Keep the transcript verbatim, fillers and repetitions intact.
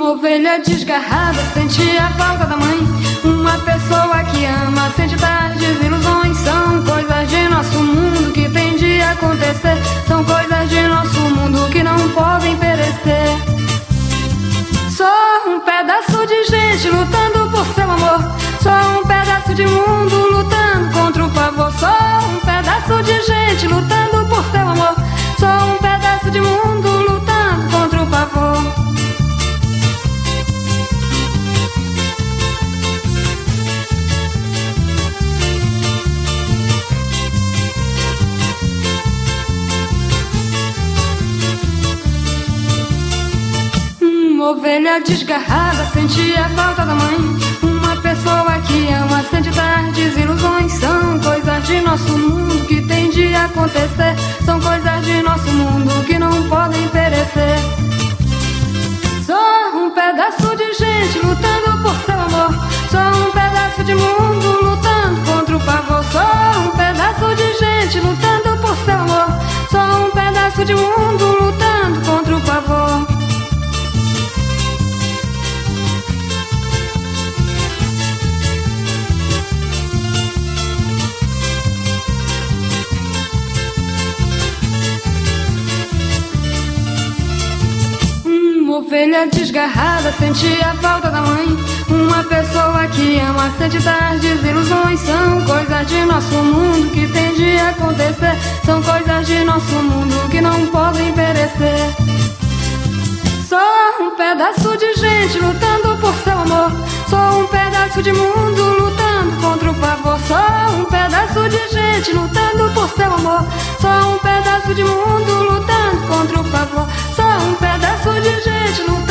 Ovelha desgarrada, sente a falta da mãe. Uma pessoa que ama, sente tardes, ilusões. São coisas de nosso mundo que tem de acontecer. São coisas de nosso mundo que não podem perecer. Sou um pedaço de gente lutando por seu amor. Sou um pedaço de mundo lutando contra o pavor. Sou um pedaço de gente lutando por seu amor. Sou um pedaço de mundo lutando contra o pavor. Ovelha desgarrada, sente a falta da mãe. Uma pessoa que ama, sente tardes, ilusões. São coisas de nosso mundo que tem de acontecer. São coisas de nosso mundo que não podem perecer. Sou um pedaço de gente lutando por seu amor. Sou um pedaço de mundo lutando contra o pavor. Sou um pedaço de gente lutando por seu amor. Sou um pedaço de mundo lutando contra o pavor. Ovelha desgarrada, sente a falta da mãe. Uma pessoa que ama, sente tardes, ilusões. São coisas de nosso mundo que tem de acontecer. São coisas de nosso mundo que não podem perecer. Sou um pedaço de gente lutando por seu amor. Sou um pedaço de mundo lutando contra o pavor. Sou um pedaço de gente lutando por seu amor. Sou um pedaço de mundo lutando contra o pavor. Sou um pedaço de gente lutando